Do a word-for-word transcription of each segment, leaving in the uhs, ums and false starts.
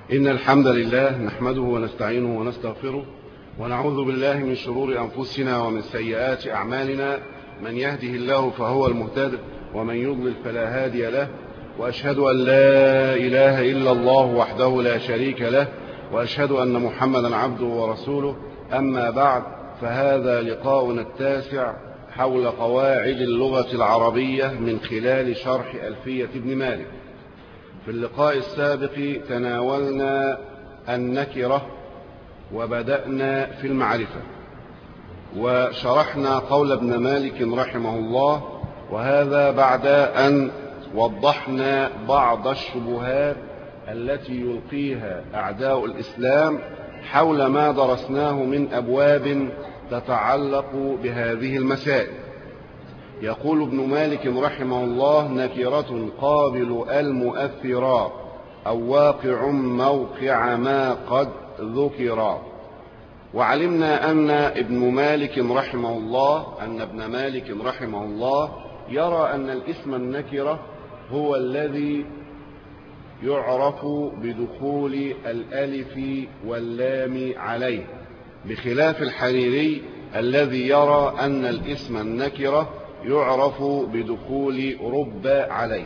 إن الحمد لله نحمده ونستعينه ونستغفره ونعوذ بالله من شرور أنفسنا ومن سيئات أعمالنا. من يهده الله فهو المهتد ومن يضلل فلا هادي له، وأشهد أن لا إله إلا الله وحده لا شريك له، وأشهد أن محمدا عبده ورسوله. أما بعد، فهذا لقاؤنا التاسع حول قواعد اللغة العربية من خلال شرح ألفية ابن مالك. في اللقاء السابق تناولنا النكرة وبدأنا في المعرفة، وشرحنا قول ابن مالك رحمه الله، وهذا بعد أن وضحنا بعض الشبهات التي يلقيها أعداء الإسلام حول ما درسناه من أبواب تتعلق بهذه المسائل. يقول ابن مالك رحمه الله: نكرة قابل المؤثرا أو واقع موقع ما قد ذكرا. وعلمنا أن ابن مالك رحمه الله أن ابن مالك رحمه الله يرى أن الاسم النكرة هو الذي يعرف بدخول الألف واللام عليه، بخلاف الحريري الذي يرى أن الاسم النكرة يعرف بدخول رب عليه.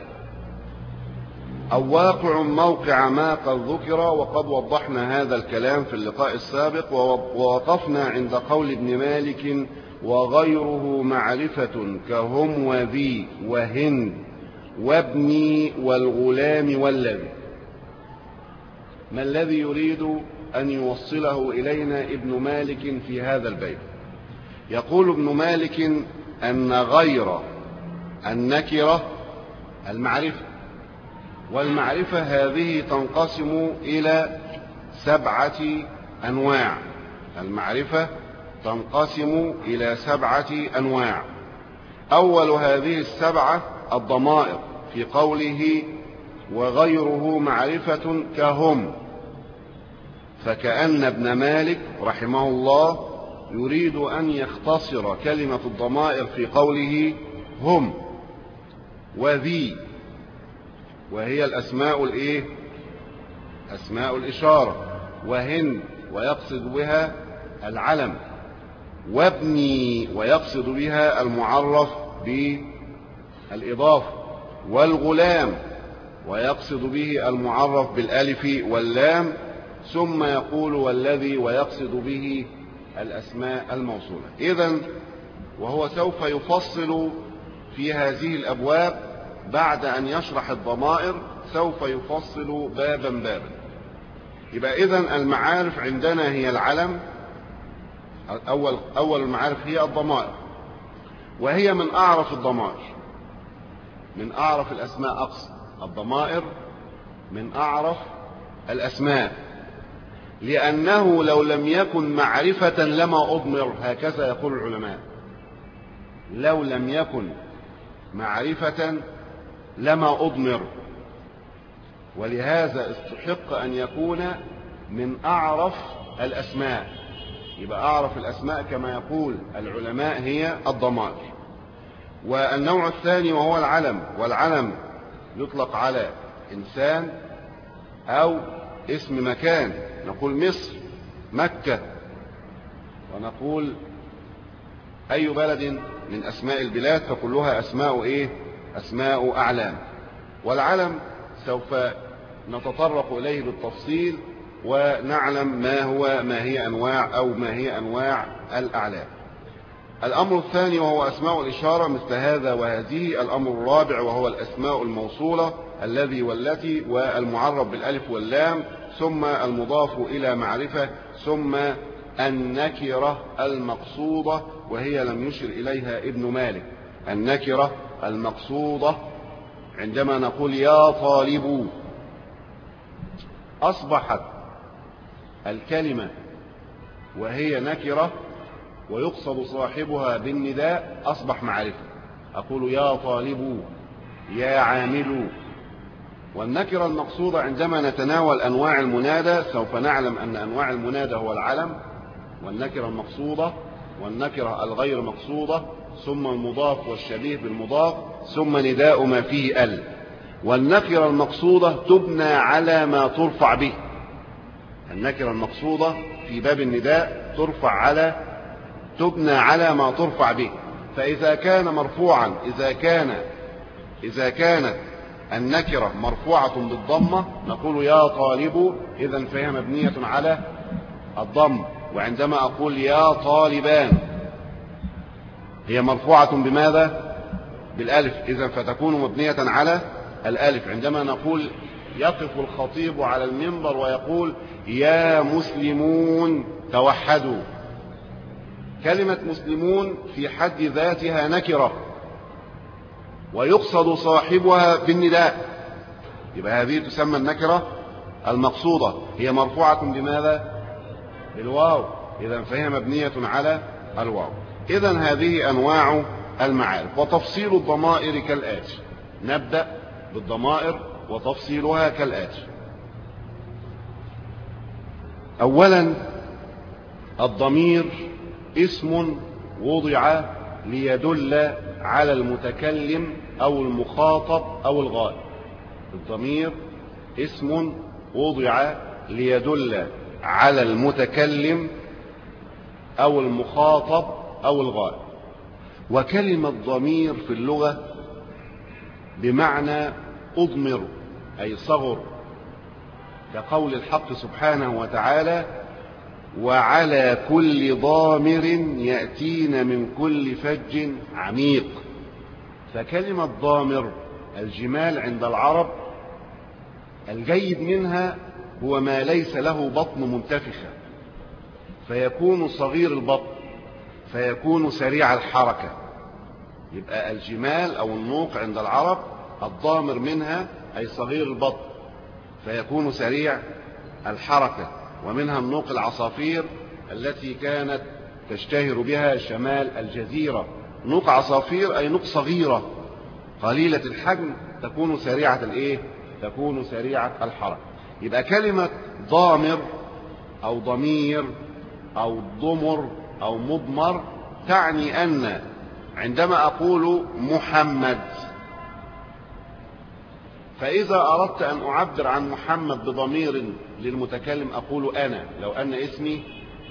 أو واقع موقع ما قد ذكر، وقد وضحنا هذا الكلام في اللقاء السابق، ووقفنا عند قول ابن مالك: وغيره معرفة كهم وذي وهند وابني والغلام والذي. ما الذي يريد أن يوصله إلينا ابن مالك في هذا البيت؟ يقول ابن مالك أن غير النكرة المعرفة، والمعرفة هذه تنقسم إلى سبعة أنواع. المعرفة تنقسم إلى سبعة أنواع. أول هذه السبعة الضمائر، في قوله وغيره معرفة كهم، فكأن ابن مالك رحمه الله يريد أن يختصر كلمة الضمائر في قوله هم وذي، وهي الأسماء الإيه؟ أسماء الإشارة، وهند ويقصد بها العلم، وابني ويقصد بها المعرف بالإضافة، والغلام ويقصد به المعرف بالألف واللام، ثم يقول والذي ويقصد به الأسماء الموصولة. إذن وهو سوف يفصل في هذه الأبواب بعد أن يشرح الضمائر، سوف يفصل بابا بابا. يبقى إذن المعارف عندنا هي العلم. أول, أول المعارف هي الضمائر، وهي من أعرف الضمائر، من أعرف الأسماء أقصد. الضمائر من أعرف الأسماء، لأنه لو لم يكن معرفة لما أضمر، هكذا يقول العلماء. لو لم يكن معرفة لما أضمر، ولهذا استحق أن يكون من أعرف الأسماء. يبقى أعرف الأسماء كما يقول العلماء هي الضمائر. والنوع الثاني وهو العلم، والعلم يطلق على إنسان أو اسم مكان. نقول مصر، مكة، ونقول أي بلد من أسماء البلاد، فكلها أسماء إيه؟ أسماء أعلام. والعلم سوف نتطرق إليه بالتفصيل ونعلم ما هو ما هي أنواع أو ما هي أنواع الأعلام. الأمر الثاني وهو أسماء الإشارة، مثل هذا وهذه. الأمر الرابع وهو الأسماء الموصولة، الذي والتي والمعرب بالألف واللام، ثم المضاف إلى معرفة، ثم النكرة المقصودة، وهي لم يشر إليها ابن مالك. النكرة المقصودة عندما نقول يا طالب، أصبحت الكلمة وهي نكرة ويقصد صاحبها بالنداء، أصبح معرفة. أقول يا طالب، يا عامل. والنكرة المقصودة عندما نتناول أنواع المنادى سوف نعلم أن أنواع المنادى هو العلم، والنكرة المقصودة، والنكرة الغير مقصودة، ثم المضاف والشبيه بالمضاف، ثم نداء ما فيه ال. والنكرة المقصودة تبنى على ما ترفع به، النكرة المقصودة في باب النداء ترفع على تبنى على ما ترفع به. فإذا كان مرفوعا إذا كان إذا كانت النكرة مرفوعة بالضمة نقول يا طالب، إذا فهي مبنية على الضم. وعندما أقول يا طالبان هي مرفوعة بماذا؟ بالألف، إذا فتكون مبنية على الألف. عندما نقول يقف الخطيب على المنبر ويقول يا مسلمون توحدوا، كلمة مسلمون في حد ذاتها نكرة ويقصد صاحبها بالنداء، يبقى هذه تسمى النكرة المقصودة، هي مرفوعة بماذا؟ بالواو، إذا فهي مبنية على الواو. إذا هذه أنواع المعارف. وتفصيل الضمائر كالآتي، نبدأ بالضمائر وتفصيلها كالآتي. أولا الضمير اسم وضع ليدل على المتكلم أو المخاطب أو الغائب. الضمير اسم وضع ليدل على المتكلم أو المخاطب أو الغائب. وكلمة ضمير في اللغة بمعنى أضمر أي صغر، كقول الحق سبحانه وتعالى وعلى كل ضامر يأتين من كل فج عميق. فكلمة ضامر الجمال عند العرب الجيد منها هو ما ليس له بطن منتفخة، فيكون صغير البطن، فيكون سريع الحركة. يبقى الجمال أو النوق عند العرب الضامر منها أي صغير البطن، فيكون سريع الحركة. ومنها النوق العصافير التي كانت تشتهر بها شمال الجزيرة. نوق عصافير أي نوق صغيرة قليلة الحجم تكون سريعة الايه؟ تكون سريعة الحركة. يبقى كلمة ضامر أو ضمير أو ضمر أو مضمر تعني أن عندما أقول محمد، فإذا أردت أن أعبر عن محمد بضمير للمتكلم أقول أنا. لو أن اسمي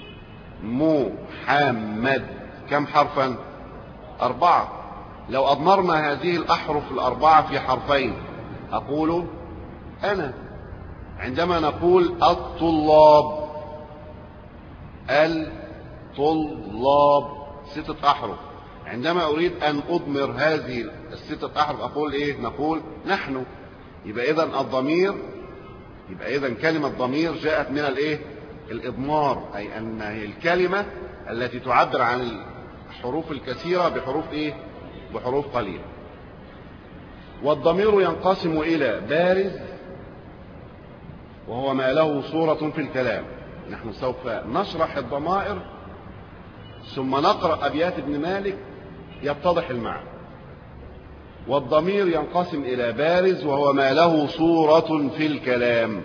محمد كم حرفا؟ أربعة. لو أضمرنا هذه الأحرف الأربعة في حرفين أقول أنا. عندما نقول الطلاب، الطلاب ستة أحرف، عندما أريد أن أضمر هذه الستة أحرف أقول إيه؟ نقول نحن. يبقى إذن الضمير، يبقى إذن كلمة ضمير جاءت من الإيه؟ الإضمار، أي أن الكلمة التي تعبر عن الحروف الكثيرة بحروف إيه؟ بحروف قليلة. والضمير ينقسم إلى بارز وهو ما له صورة في الكلام. نحن سوف نشرح الضمائر ثم نقرأ أبيات ابن مالك يتضح المعنى. والضمير ينقسم إلى بارز وهو ما له صورة في الكلام،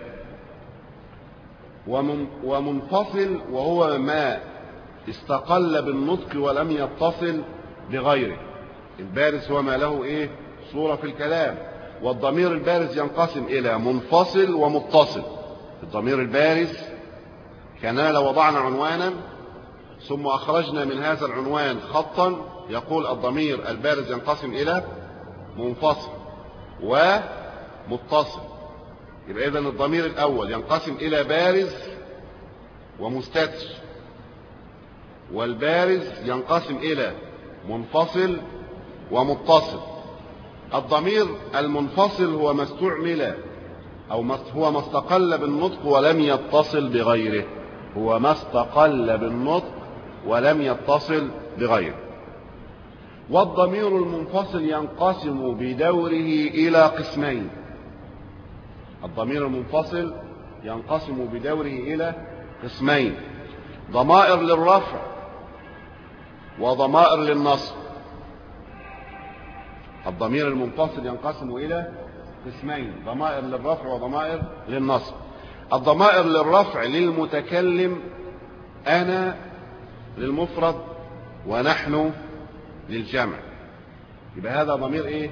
ومنفصل وهو ما استقل بالنطق ولم يتصل بغيره. البارز هو ما له إيه؟ صورة في الكلام. والضمير البارز ينقسم إلى منفصل ومتصل. الضمير البارز كأننا لو وضعنا عنوانا ثم أخرجنا من هذا العنوان خطا يقول الضمير البارز ينقسم إلى منفصل ومتصل. يبقى إذن الضمير الأول ينقسم إلى بارز ومستتر، والبارز ينقسم إلى منفصل ومتصل. الضمير المنفصل هو ما استعمل أو هو ما استقل بالنطق ولم يتصل بغيره، هو ما استقل بالنطق ولم يتصل بغيره. والضمير المنفصل ينقسم بدوره إلى قسمين. الضمير المنفصل ينقسم بدوره إلى قسمين: ضمائر للرفع وضمائر للنصب. الضمير المنفصل ينقسم إلى قسمين: ضمائر للرفع وضمائر للنصب. الضمائر للرفع للمتكلم أنا للمفرد ونحن للجمع. يبقى هذا ضمير إيه؟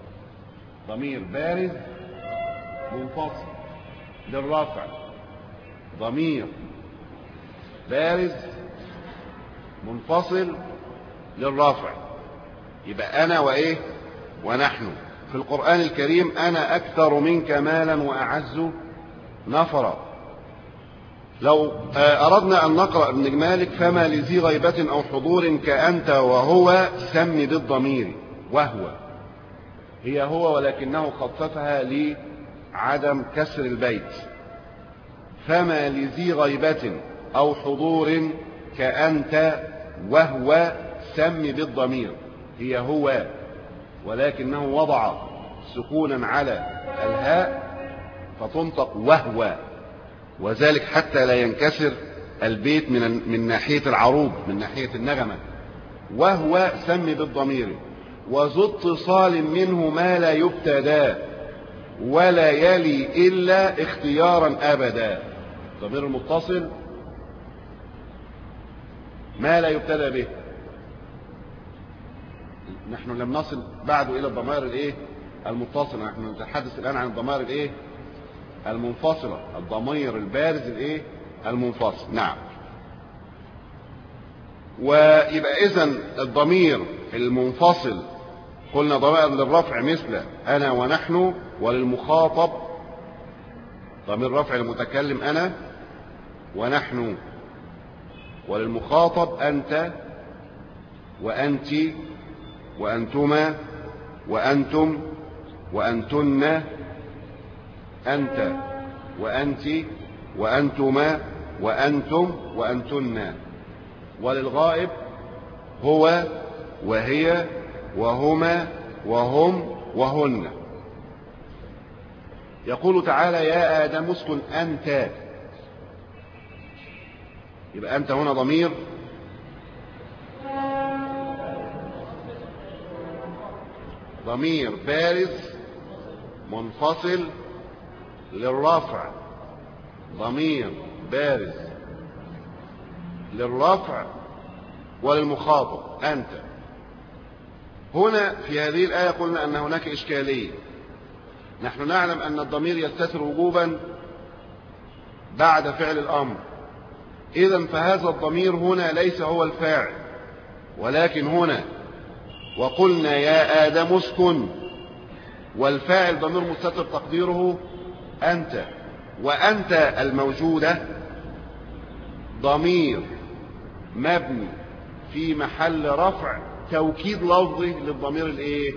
ضمير بارز منفصل للرفع. ضمير بارز منفصل للرفع. يبقى أنا وإيه ونحن. في القرآن الكريم أنا أكثر منك مالا وأعز نفرا. لو أردنا أن نقرأ ابن مالك فما لذي غيبة أو حضور كأنت وهو سم بالضمير وهو، هي هو ولكنه خففها لعدم كسر البيت. فما لذي غيبة أو حضور كأنت وهو سم بالضمير، هي هو ولكنه وضع سكونا على الهاء فتنطق وهو، وذلك حتى لا ينكسر البيت من من ناحية العروض، من ناحية النغمة. وهو سم بالضمير وذو اتصال منه ما لا يبتدى ولا يلي إلا اختيارا أبدا. ضمير المتصل ما لا يبتدى به، نحن لم نصل بعد إلى الضمائر الايه المتصلة، نحن نتحدث الآن عن الضمائر الايه المنفصلة، الضمير البارز الايه المنفصل. نعم. ويبقى إذن الضمير المنفصل قلنا ضمائر للرفع مثل أنا ونحن، وللمخاطب ضمير رفع المتكلم أنا ونحن، وللمخاطب أنت وأنت وأنتما وأنتم وأنتن، أنت وأنت وأنتما وأنتم وأنتن. وللغائب هو وهي وهما وهم وهن. يقول تعالى يا آدم اسكن أنت، يبقى أنت هنا ضمير ضمير بارز منفصل للرفع، ضمير بارز للرفع وللمخاطب أنت. هنا في هذه الآية قلنا أن هناك إشكالية. نحن نعلم أن الضمير يستتر وجوبا بعد فعل الأمر، إذن فهذا الضمير هنا ليس هو الفاعل، ولكن هنا وقلنا يا آدم اسكن، والفاعل ضمير مستتر تقديره أنت، وأنت الموجودة ضمير مبني في محل رفع توكيد لفظي للضمير الايه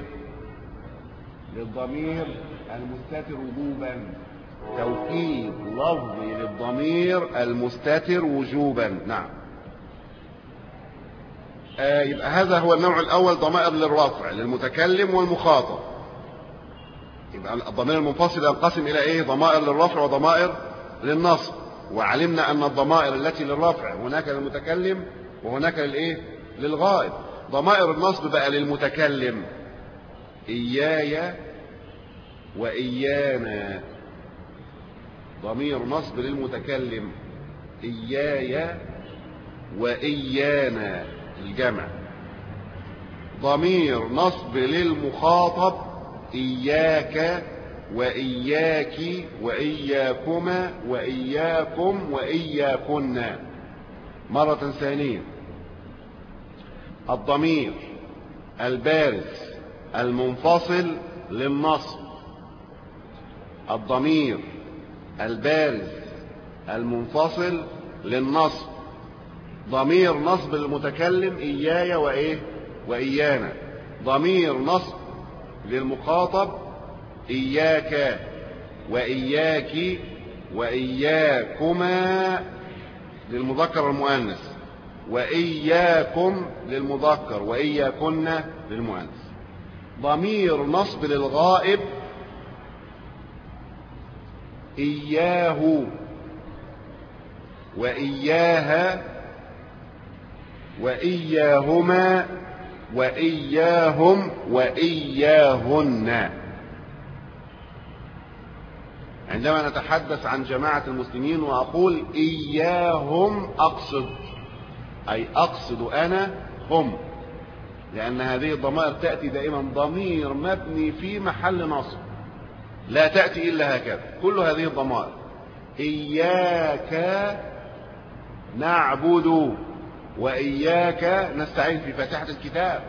للضمير المستتر وجوبا، توكيد لفظي للضمير المستتر وجوبا. نعم. آه يبقى هذا هو النوع الأول، ضمائر للرفع للمتكلم والمخاطب. يبقى الضمير المنفصل ينقسم إلى إيه؟ ضمائر للرفع وضمائر للنصب. وعلمنا أن الضمائر التي للرفع هناك للمتكلم وهناك للإيه؟ للغائب. ضمائر النصب بقى للمتكلم إياي وإيانا، ضمير نصب للمتكلم إياي وإيانا الجمع. ضمير نصب للمخاطب إياك وإياك وإياكما وإياكم وإياكن. مرة ثانية، الضمير البارز المنفصل للنصب، الضمير البارز المنفصل للنصب ضمير نصب للمتكلم إياي وإيه وإيانا، ضمير نصب للمخاطب إياك وإياك وإياكما للمذكر والمؤنث، وإياكم للمذكر وإياكن للمؤنث. ضمير نصب للغائب إياه وإياها وإياهما وإياهم وإياهن. عندما نتحدث عن جماعة المسلمين وأقول إياهم أقصد، أي أقصد أنا هم، لأن هذه الضمائر تأتي دائما ضمير مبني في محل نصب، لا تأتي إلا هكذا. كل هذه الضمائر إياك نعبد وإياك نستعين في فاتحة الكتاب.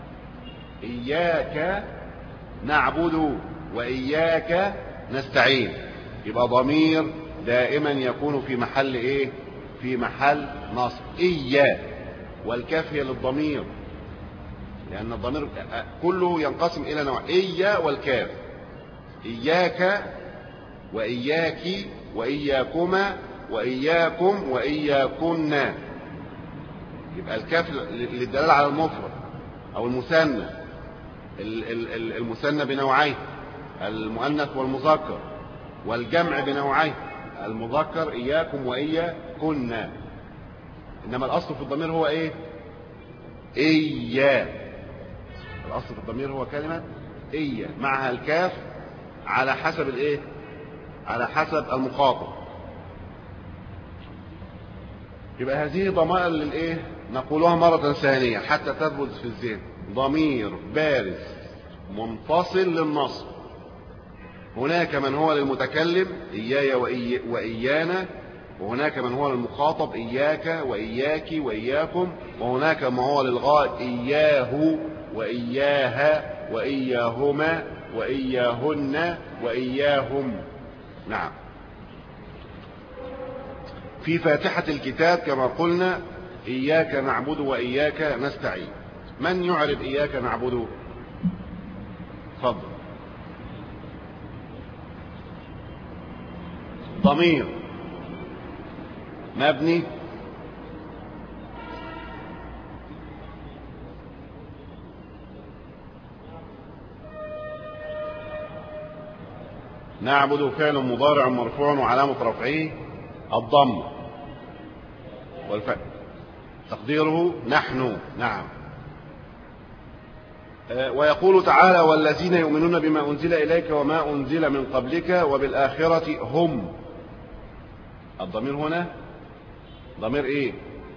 إياك نعبد وإياك نستعين، يبقى ضمير دائما يكون في محل إيه؟ في محل نصب. إياه والكاف هي للضمير، لأن الضمير كله ينقسم إلى نوع، إيا والكاف. إياك وإياك وإياكما وإياكم وإياكن، يبقى الكاف للدلالة على المفرد أو المثنى. المثنى بنوعين، المؤنث والمذكر، والجمع بنوعين، المذكر إياكم وإياكن. إنما الأصل في الضمير هو إيه؟ إياه. الأصل في الضمير هو كلمة إياه معها الكاف على حسب الإيه؟ على حسب المخاطب. يبقى هذه ضمائر للإيه؟ نقولها مرة ثانية حتى تثبت في الذهن. ضمير بارز منفصل للنصب. هناك من هو للمتكلم إياي وإي... وإيانا، وهناك من هو للمخاطب إياك وإياك وإياكم، وهناك ما هو للغائب إياه وإياها وإياهما وإياهن وإياهم. نعم. في فاتحة الكتاب كما قلنا إياك نعبد وإياك نستعين. من يعرف إياك نعبد؟ تفضل. ضمير مبني نعبد فعل مضارع مرفوع وعلامة رفعه الضم والفعل تقديره نحن. نعم. ويقول تعالى والذين يؤمنون بما أنزل إليك وما أنزل من قبلك وبالآخرة هم. الضمير هنا ضمير إيه؟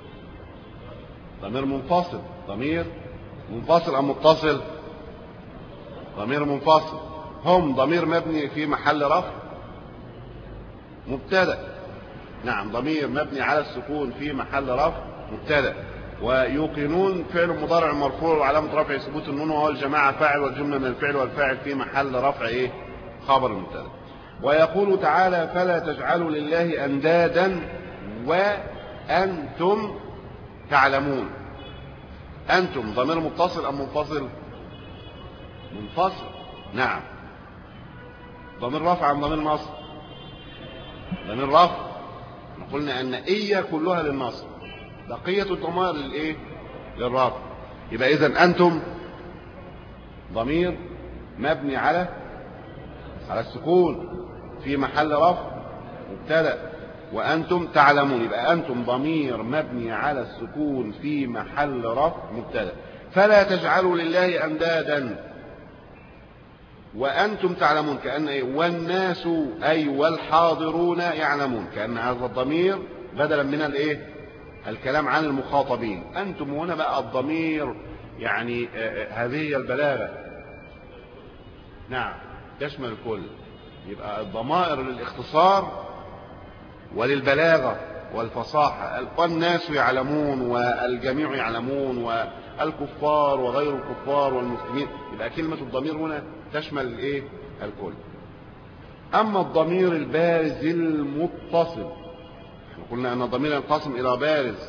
ضمير منفصل. ضمير منفصل أم متصل؟ ضمير منفصل. هم ضمير مبني في محل رفع مبتدأ. نعم، ضمير مبني على السكون في محل رفع مبتدأ. ويوقنون فعل مضارع مرفوع وعلامة رفع ثبوت النون وهو الجماعة فاعل والجملة من الفعل والفاعل في محل رفع ايه؟ خبر مبتدأ. ويقول تعالى فلا تجعلوا لله أندادا وأنتم تعلمون. أنتم ضمير متصل أم منفصل؟ منفصل. نعم. ضمير رفع أم ضمير نصب؟ ضمير رفع. قلنا أن إيا كلها للنصب، بقية الضمائر للإيه؟ للرفع. يبقى إذن أنتم ضمير مبني على على السكون في محل رفع مبتدأ. وأنتم تعلمون، يبقى أنتم ضمير مبني على السكون في محل رفع مبتدأ. فلا تجعلوا لله أندادا وأنتم تعلمون، كأن إيه؟ والناس أي والحاضرون يعلمون، كأن هذا الضمير بدلا من الإيه؟ الكلام عن المخاطبين. أنتم هنا بقى الضمير يعني هذه البلاغة. نعم، تشمل الكل. يبقى الضمائر للاختصار وللبلاغة والفصاحة. والناس يعلمون والجميع يعلمون والكفار وغير الكفار والمسلمين. يبقى كلمة الضمير هنا تشمل الايه؟ الكل. أما الضمير البارز المتصل، قلنا أن الضمير ينقسم إلى بارز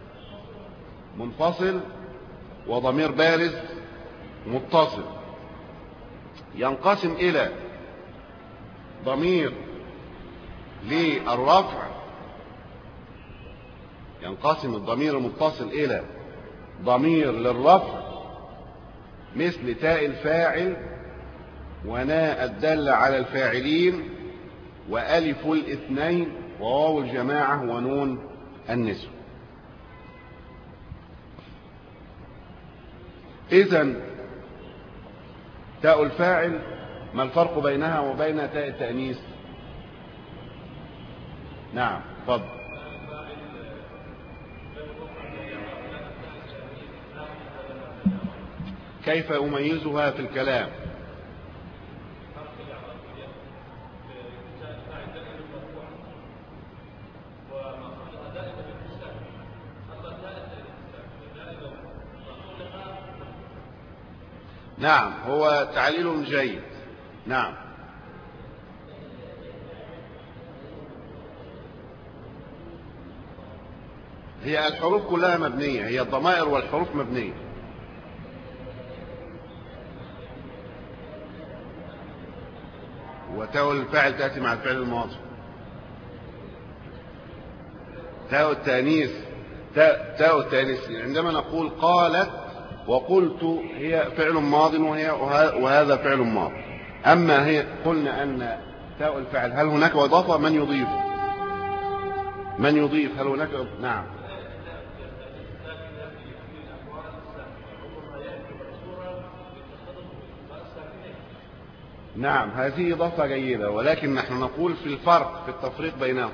منفصل وضمير بارز متصل. ينقسم إلى ضمير للرفع، ينقسم الضمير المتصل إلى ضمير للرفع مثل تاء الفاعل وناء الدالة على الفاعلين وألف الاثنين وواو الجماعة ونون النسوة. إذن تاء الفاعل ما الفرق بينها وبين تاء التأنيث؟ نعم، تفضل. كيف أميزها في الكلام؟ نعم، هو تعليل جيد. نعم. هي الحروف كلها مبنية، هي الضمائر والحروف مبنية. وتاء الفاعل تأتي مع الفعل الماضي. تاء التأنيث تاء تاء التأنيث عندما نقول قالت وقلت هي فعل ماض وهي وهذا فعل ماض. أما هي قلنا أن تاء الفاعل هل هناك إضافة؟ من يضيف؟ من يضيف؟ هل هناك؟ نعم. نعم، هذه إضافة جيدة، ولكن نحن نقول في الفرق، في التفريق بينهم،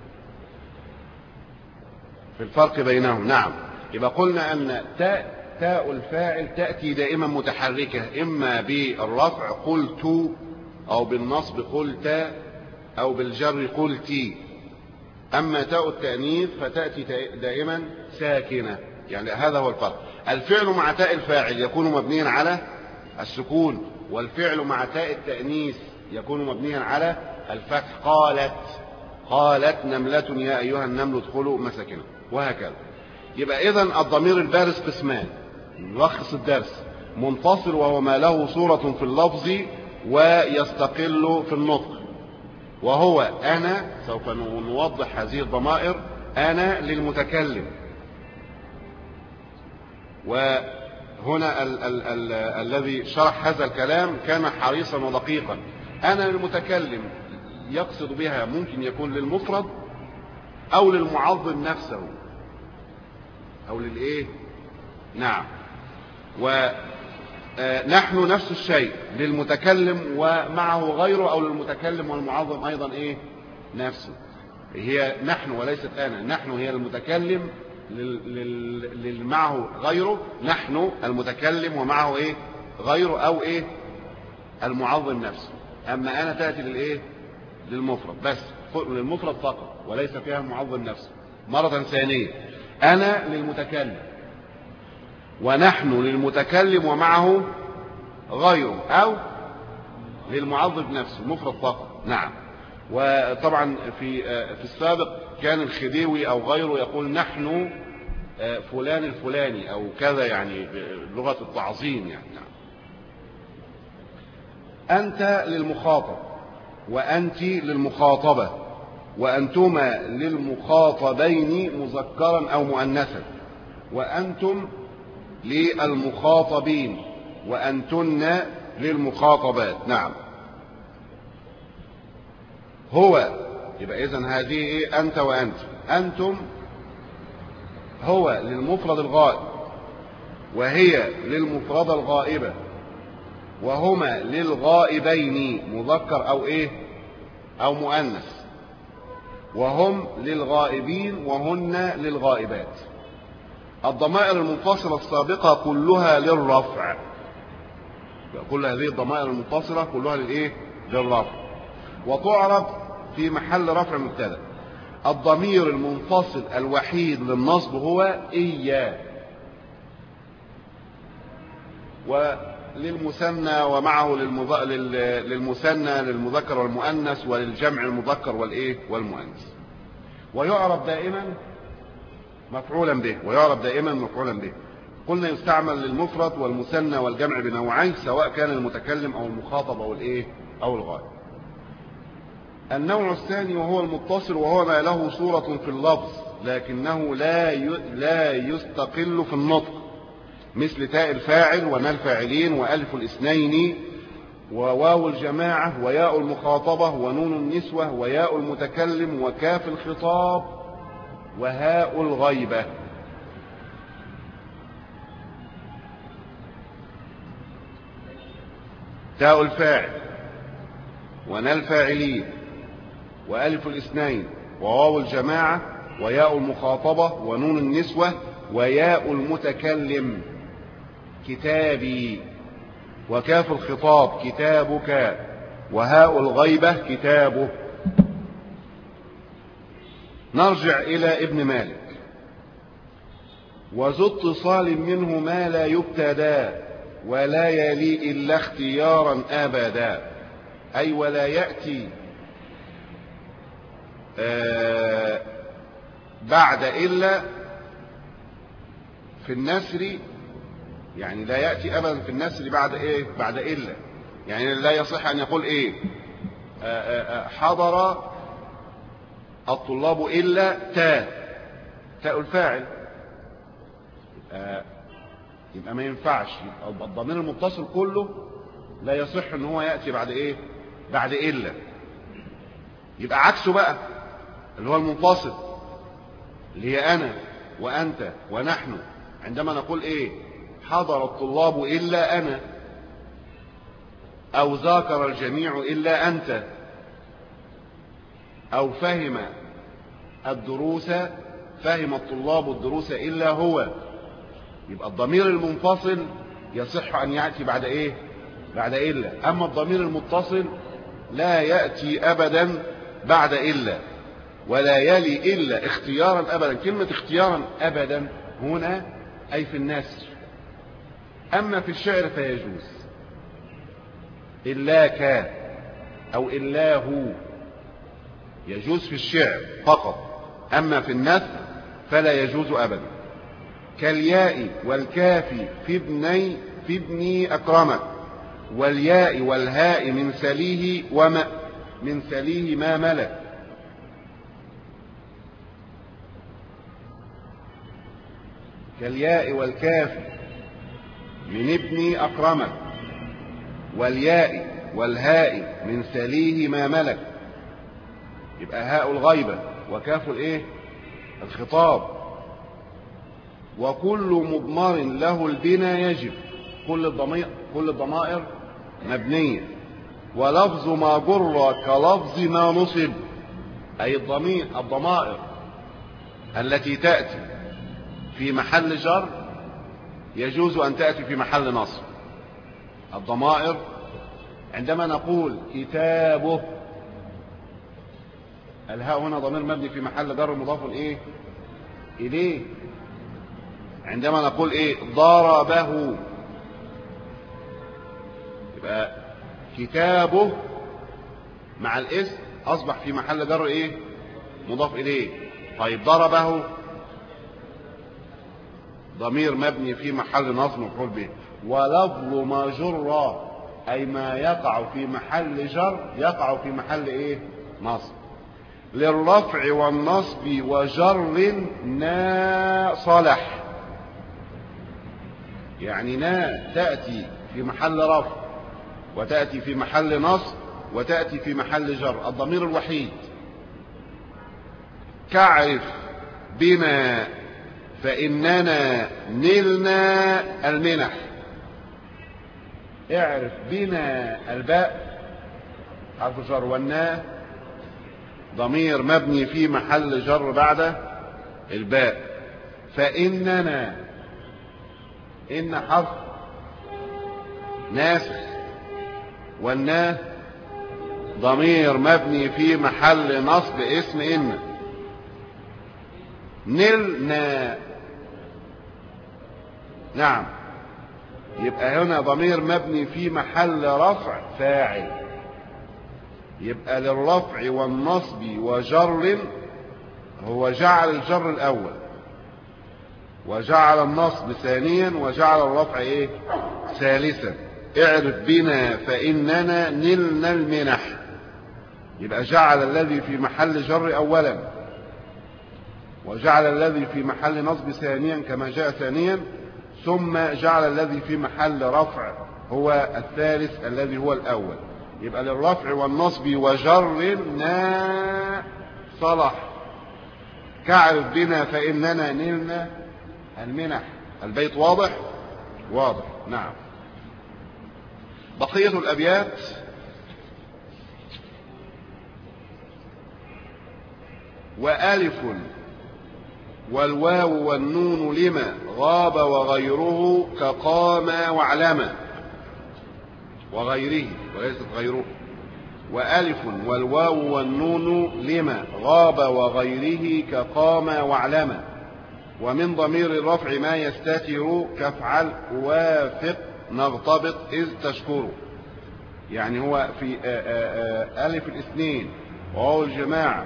في الفرق بينهم. نعم. يبقى قلنا أن تاء تاء الفاعل تأتي دائما متحركة، إما بالرفع قلت، أو بالنصب قلت، أو بالجر قلتي. أما تاء التأنيث فتأتي دائما ساكنة، يعني هذا هو الفرق. الفعل مع تاء الفاعل يكون مبنيا على السكون، والفعل مع تاء التأنيث يكون مبنيا على الفتح. قالت قالت نملة يا أيها النمل ادخلوا مساكنكم، وهكذا. يبقى إذن الضمير البارز قسمان، نلخص الدرس: منفصل وهو ما له صورة في اللفظ ويستقل في النطق، وهو أنا. سوف نوضح هذه الضمائر. أنا للمتكلم، وهنا ال ال ال الذي شرح هذا الكلام كان حريصا ودقيقا. أنا للمتكلم يقصد بها ممكن يكون للمفرد أو للمعظم نفسه أو للإيه. نعم. ونحن نفس الشيء للمتكلم ومعه غيره، أو للمتكلم والمعظم أيضا إيه نفسه. هي نحن وليست أنا. نحن هي المتكلم، لل معه غيره. نحن المتكلم ومعه إيه غيره، أو إيه المعظم نفسه. أما أنا تأتي للإيه للمفرد بس، للمفرد فقط، وليس فيها المعظم نفسه. مرة ثانية: أنا للمتكلم، ونحن للمتكلم ومعه غيره، أو للمعظم نفسه، مفرد فقط. نعم. وطبعا في في السابق كان الخديوي أو غيره يقول نحن فلان الفلاني أو كذا، يعني بلغة التعظيم يعني. نعم. أنت للمخاطب، وأنت للمخاطبة، وأنتما للمخاطبين مذكرا أو مؤنثا، وأنتم للمخاطبين، وأنتن للمخاطبات. نعم. هو، يبقى إذن هذه إيه؟ أنت وأنت. أنتم هو للمفرد الغائب، وهي للمفردة الغائبة، وهما للغائبين مذكر أو إيه أو مؤنث، وهم للغائبين وهن للغائبات. الضمائر المنفصلة السابقة كلها للرفع، كل هذه الضمائر المنفصلة كلها للإيه للرفع، وتعرف في محل رفع مبتدأ. الضمير المنفصل الوحيد للنصب هو إياه، وللمثنى ومعه للمض... للمثنى للمذكر والمؤنث، وللجمع المذكر والإيه والمؤنث. ويعرف دائما مفعولا به، ويعرف دائما مفعولا به. قلنا يستعمل للمفرد والمثنى والجمع بنوعين، سواء كان المتكلم أو المخاطب أو الإيه أو الغائب. النوع الثاني وهو المتصل، وهو ما له صورة في اللفظ لكنه لا لا يستقل في النطق، مثل تاء الفاعل ونال الفاعلين وألف الاثنين وواو الجماعة وياء المخاطبة ونون النسوة وياء المتكلم وكاف الخطاب وهاء الغيبة. تاء الفاعل ونال الفاعلين وألف الاثنين وواو الجماعة وياء المخاطبة ونون النسوة وياء المتكلم كتابي، وكاف الخطاب كتابك، وهاء الغيبة كتابه. نرجع إلى ابن مالك: وذو اتصال منه ما لا يبتدى ولا يلي إلا اختيارا أبدا، أي ولا يأتي آه بعد إلا في النسر، يعني لا يأتي أبدا في النسر بعد إيه؟ بعد إلا، يعني لا يصح أن يقول إيه آآ آآ حضر الطلاب إلا تاء تاء الفاعل، يبقى ما ينفعش، يبقى الضمير المتصل كله لا يصح ان هو يأتي بعد ايه؟ بعد إلا. يبقى عكسه بقى اللي هو المنفصل، اللي هي أنا وأنت ونحن، عندما نقول ايه؟ حضر الطلاب إلا أنا، أو ذاكر الجميع إلا أنت، أو فهم الدروس فهم الطلاب الدروس إلا هو. يبقى الضمير المنفصل يصح أن يأتي بعد إيه؟ بعد إلا. أما الضمير المتصل لا يأتي أبدا بعد إلا، ولا يلي إلا اختيارا أبدا. كلمة اختيارا أبدا هنا أي في النسر، أما في الشعر فيجوز إلاك أو إلاه، يجوز في الشعر فقط، أما في النثر فلا يجوز أبدا. كالياء والكاف في ابني في ابني أكرمك، والياء والهاء من سليه وما من سليه ما ملك. كالياء والكاف من ابني أكرمك، والياء والهاء من سليه ما ملك. يبقى هاء الغيبة وكاف الايه؟ الخطاب. وكل مضمر له البنا يجب، كل الضمائر كل الضمائر مبنية. ولفظ ما جر كلفظ ما نصب، أي الضمير الضمائر التي تأتي في محل جر يجوز أن تأتي في محل نصب. الضمائر عندما نقول كتابه، الهاء هنا ضمير مبني في محل جر مضاف ايه اليه. عندما نقول ايه ضربه، يبقى كتابه مع الاسم اصبح في محل جر ايه مضاف اليه. طيب ضربه ضمير مبني في محل نصب مفعول به. ولفظ ما جر اي ما يقع في محل جر يقع في محل ايه نصب. للرفع والنصب وجر نا صلح، يعني نا تأتي في محل رفع وتأتي في محل نصب وتأتي في محل جر، الضمير الوحيد. كعرف بنا فإننا نلنا المنح. اعرف بنا الباء حرف جر، والنا ضمير مبني في محل جر بعد الباء. فإننا إن حرف ناسخ، والنا ضمير مبني في محل نصب اسم إن. نلنا نعم، يبقى هنا ضمير مبني في محل رفع فاعل. يبقى للرفع والنصب وجر هو جعل الجر الأول وجعل النصب ثانيا وجعل الرفع ايه ثالثا. اعرف بنا فإننا نلنا المنح، يبقى جعل الذي في محل جر أولا وجعل الذي في محل نصب ثانيا كما جاء ثانيا، ثم جعل الذي في محل رفع هو الثالث الذي هو الأول. يبقى للرفع والنصب وجر نا صلح. كعرف بنا فإننا نلنا المنح. البيت واضح؟ واضح نعم. بقية الأبيات وألف والواو والنون لما غاب وغيره كقام وعلم وغيره وليست غيره. وألف والواو والنون لما غاب وغيره كقام وعلم. ومن ضمير الرفع ما يستتر كافعل وافق نغتبط إذ تشكره. يعني هو في آآ آآ ألف الاثنين وواو الجماعة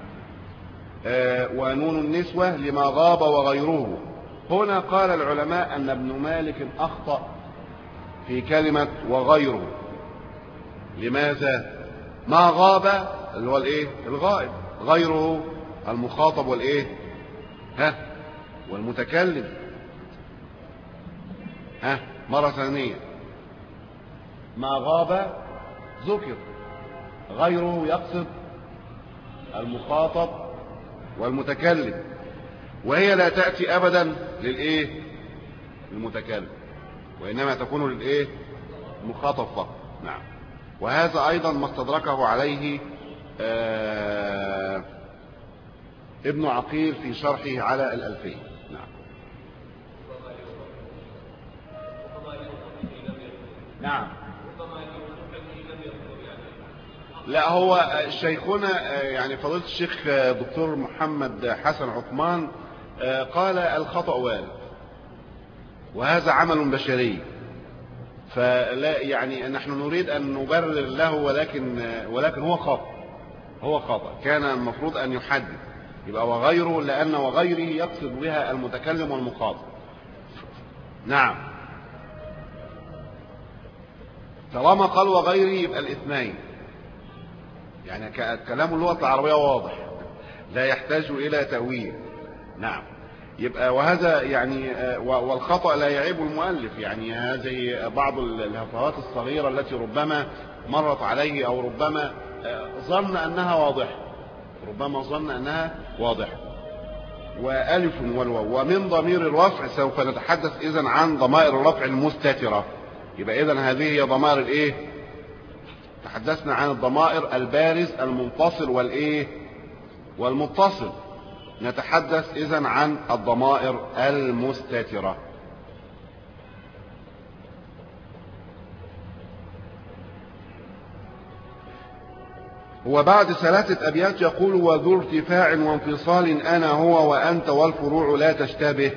ونون النسوة لما غاب وغيره. هنا قال العلماء أن ابن مالك أخطأ في كلمة وغيره. لماذا؟ ما غاب اللي هو الايه الغائب، غيره المخاطب والايه ها والمتكلم. ها مرة ثانية، ما غاب ذكر، غيره يقصد المخاطب والمتكلم، وهي لا تأتي أبدا للإيه المتكلم، وإنما تكون للإيه المخاطب فقط. نعم. وهذا أيضا ما استدركه عليه آه ابن عقيل في شرحه على الألفية. نعم. نعم. لا هو شيخنا يعني فضيلة الشيخ دكتور محمد حسن عثمان قال الخطأ وارد، وهذا عمل بشري، فلا يعني نحن نريد أن نبرر له، ولكن ولكن هو خطأ، هو خطأ. كان المفروض أن يحدد يبقى وغيره، لأن وغيره يقصد بها المتكلم والمخاطب. نعم. طالما قال وغيره يبقى الاثنين، يعني كلام اللغة العربية واضح لا يحتاج إلى تأويل. نعم. يبقى وهذا يعني والخطأ لا يعيب المؤلف، يعني هذه بعض الهفوات الصغيرة التي ربما مرت عليه، أو ربما ظن أنها واضحة، ربما ظن أنها واضحة. وألف والواو. ومن ضمير الرفع سوف نتحدث إذن عن ضمائر الرفع المستترة. يبقى إذن هذه هي ضمائر الإيه؟ تحدثنا عن الضمائر البارز المنفصل والإيه والمتصل. نتحدث إذن عن الضمائر المستترة. وبعد ثلاثة أبيات يقول وذو ارتفاع وانفصال أنا هو وأنت والفروع لا تشتبه،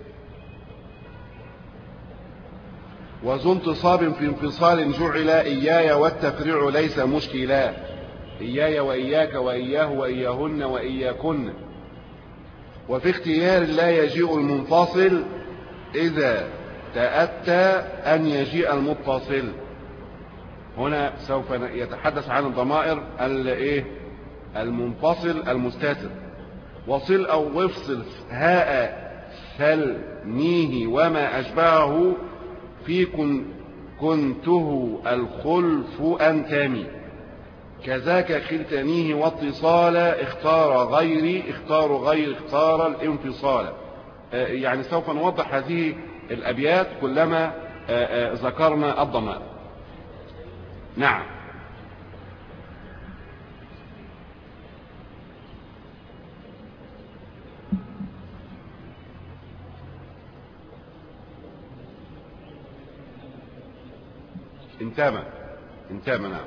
وذو انتصاب في انفصال جعل إياي والتفريع ليس مشكلا، إياي وإياك وإياه وإياهن وإياكن. وفي اختيار لا يجيء المنفصل إذا تأتى أن يجيء المتصل. هنا سوف يتحدث عن الضمائر الايه المنفصل المستتر. وصل أو وفصل هاء ثل نيه وما أشبهه في كن كنته الخلف أنتمي، كذاك خلتنيه واتصال اختار غيري اختار غير اختار الانفصال. يعني سوف نوضح هذه الأبيات كلما ذكرنا الضمائر. نعم. انتمى انتمى. نعم.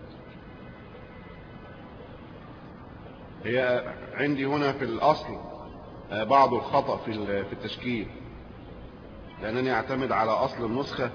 هي عندي هنا في الأصل بعض الخطأ في التشكيل، لأنني أعتمد على أصل النسخة،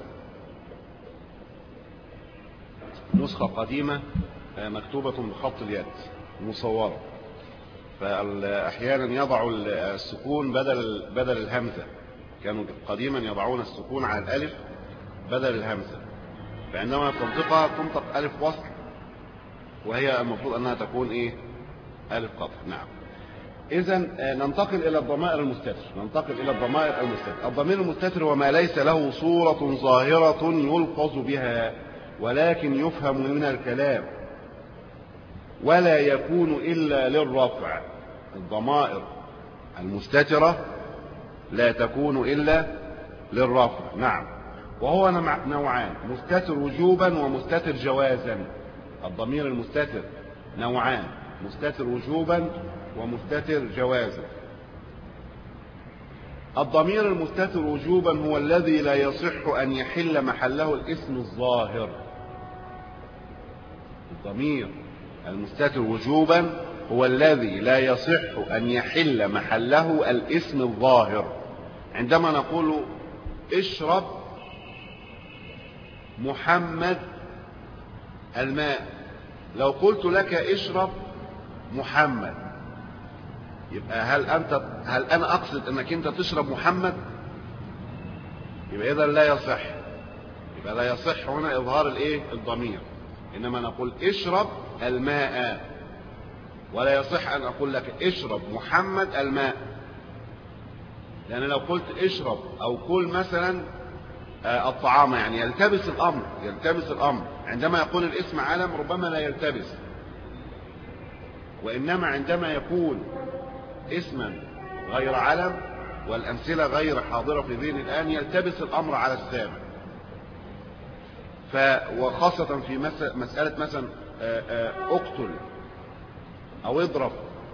نسخة قديمة مكتوبة بخط اليد مصورة، فأحيانا يضع السكون بدل بدل الهمزة. كانوا قديما يضعون السكون على الألف بدل الهمزة، فعندما تنطقها تنطق ألف وصل، وهي المفروض أنها تكون إيه ألف قطع. نعم. إذن ننتقل إلى الضمائر المستتر. ننتقل إلى الضمائر المستتر. الضمير المستتر وما ليس له صورة ظاهرة يلفظ بها ولكن يفهم من الكلام ولا يكون إلا للرفع. الضمائر المستترة لا تكون إلا للرفع. نعم. وهو نوعان، مستتر وجوبا ومستتر جوازا. الضمير المستتر نوعان، مستتر وجوبا ومستتر جوازا. الضمير المستتر وجوبا هو الذي لا يصح أن يحل محله الاسم الظاهر. الضمير المستتر وجوبا هو الذي لا يصح أن يحل محله الاسم الظاهر. عندما نقول اشرب محمد الماء. لو قلت لك اشرب محمد، يبقى هل أنت هل أنا أقصد أنك أنت تشرب محمد؟ يبقى إذا لا يصح، يبقى لا يصح هنا إظهار الإيه؟ الضمير، إنما نقول اشرب الماء، ولا يصح أن أقول لك اشرب محمد الماء، لأن لو قلت اشرب أو كل مثلا الطعام يعني يلتبس الأمر، يلتبس الأمر. عندما يقول الاسم علم ربما لا يلتبس، وإنما عندما يكون اسما غير علم والأمثلة غير حاضرة في ذهن الآن يلتبس الأمر على السامع. ف وخاصة في مسألة مثلا اقتل أو اضرب،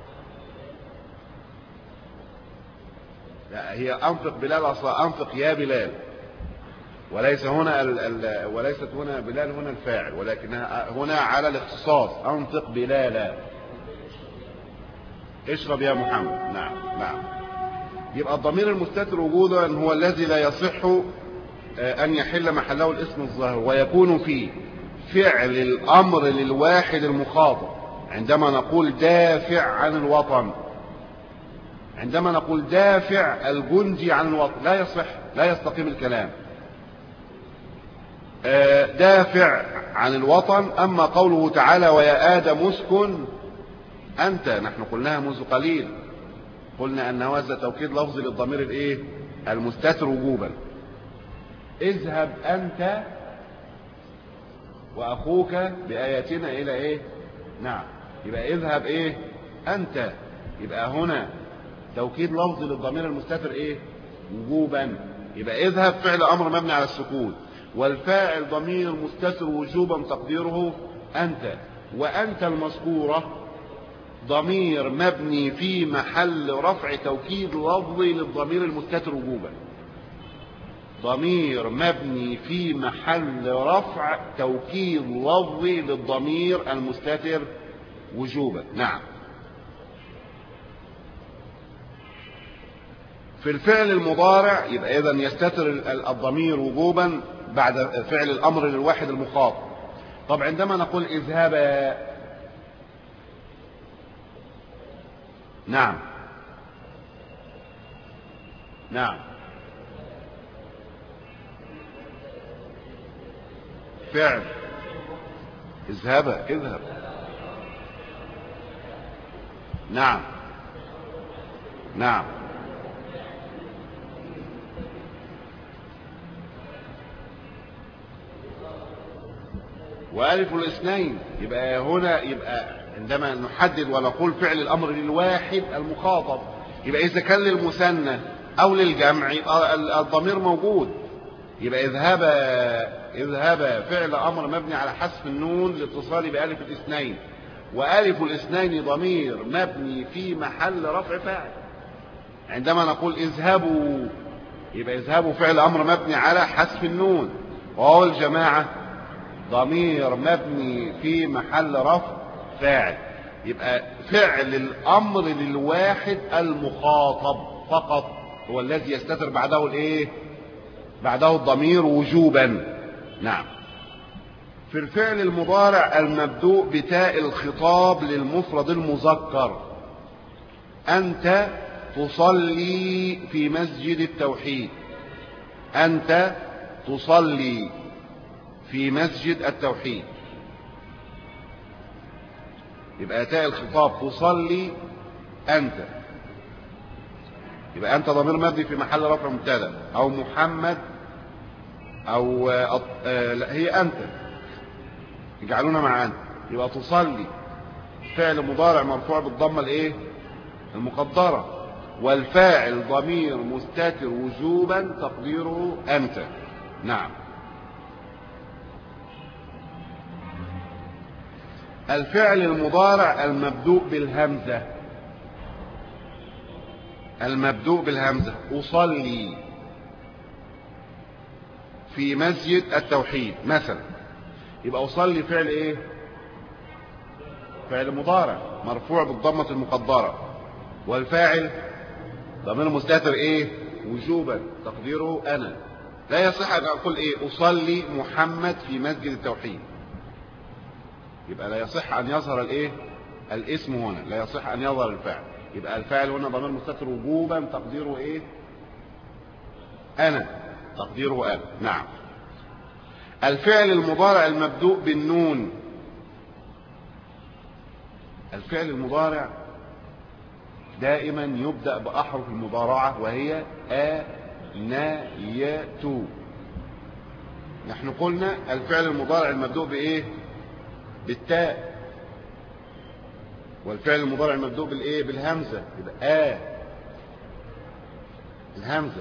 لا هي أنفق بلال أصلا، أنفق يا بلال، وليس هنا ال ال وليست هنا بلال هنا الفاعل، ولكنها هنا على الاختصاص، أنطق بلالا، اشرب يا محمد. نعم نعم. يبقى الضمير المستتر وجودا هو الذي لا يصح أن يحل محله الاسم الظاهر، ويكون فيه فعل الأمر للواحد المخاطب. عندما نقول دافع عن الوطن، عندما نقول دافع الجندي عن الوطن، لا يصح، لا يستقيم الكلام. دافع عن الوطن. أما قوله تعالى ويا آدم اسكن أنت، نحن قلناها منذ قليل، قلنا أن هذا توكيد لفظي للضمير الإيه؟ المستتر وجوبا. اذهب أنت وأخوك بآياتنا إلى إيه؟ نعم. يبقى اذهب إيه؟ أنت. يبقى هنا توكيد لفظي للضمير المستتر إيه؟ وجوبا. يبقى اذهب فعل أمر مبني على السكون، والفاعل ضمير مستتر وجوبا تقديره أنت، وأنت المذكورة ضمير مبني في محل رفع توكيد لفظي للضمير المستتر وجوبا. ضمير مبني في محل رفع توكيد لفظي للضمير المستتر وجوبا. نعم. في الفعل المضارع يبقى إذن يستتر الضمير وجوبا بعد فعل الأمر للواحد المخاطب. طب عندما نقول اذهبا، نعم نعم، فعل اذهبا، اذهب، نعم نعم. وألف الاثنين، يبقى هنا يبقى عندما نحدد ونقول فعل الأمر للواحد المخاطب، يبقى إذا كان للمثنى أو للجمع الضمير موجود. يبقى اذهب، اذهب فعل أمر مبني على حذف النون لاتصال بألف الاثنين، وألف الاثنين ضمير مبني في محل رفع فاعل. عندما نقول اذهبوا، يبقى اذهبوا فعل أمر مبني على حذف النون، وهو الجماعة ضمير مبني في محل رفع فاعل. يبقى فعل الأمر للواحد المخاطب فقط هو الذي يستتر بعده الايه؟ بعده الضمير وجوبا. نعم. في الفعل المضارع المبدوء بتاء الخطاب للمفرد المذكر، أنت تصلي في مسجد التوحيد، أنت تصلي في مسجد التوحيد. يبقى تاء الخطاب تصلي أنت، يبقى أنت ضمير مبني في محل رفع مبتدا، أو محمد أو آه لا هي أنت، يجعلونا مع أنت. يبقى تصلي فعل مضارع مرفوع بالضمة الإيه؟ المقدرة، والفاعل ضمير مستتر وجوبا تقديره أنت. نعم. الفعل المضارع المبدوء بالهمزة، المبدوء بالهمزة، أصلي في مسجد التوحيد مثلا. يبقى أصلي فعل إيه؟ فعل مضارع مرفوع بالضمة المقدرة، والفاعل ضمير مستتر إيه؟ وجوبا تقديره أنا. لا يصح أن أقول إيه أصلي محمد في مسجد التوحيد، يبقى لا يصح أن يظهر الإيه الاسم هنا، لا يصح أن يظهر الفاعل. يبقى الفاعل هنا ضمير مستتر وجوبا تقديره إيه أنا، تقديره أنا. نعم. الفعل المضارع المبدوء بالنون، الفعل المضارع دائما يبدأ بأحرف المضارعة وهي آ نا يا تو. نحن قلنا الفعل المضارع المبدوء بإيه بالتاء، والفعل المضارع المبدوء بالإيه بالهمزة، يبقى آ الهمزة.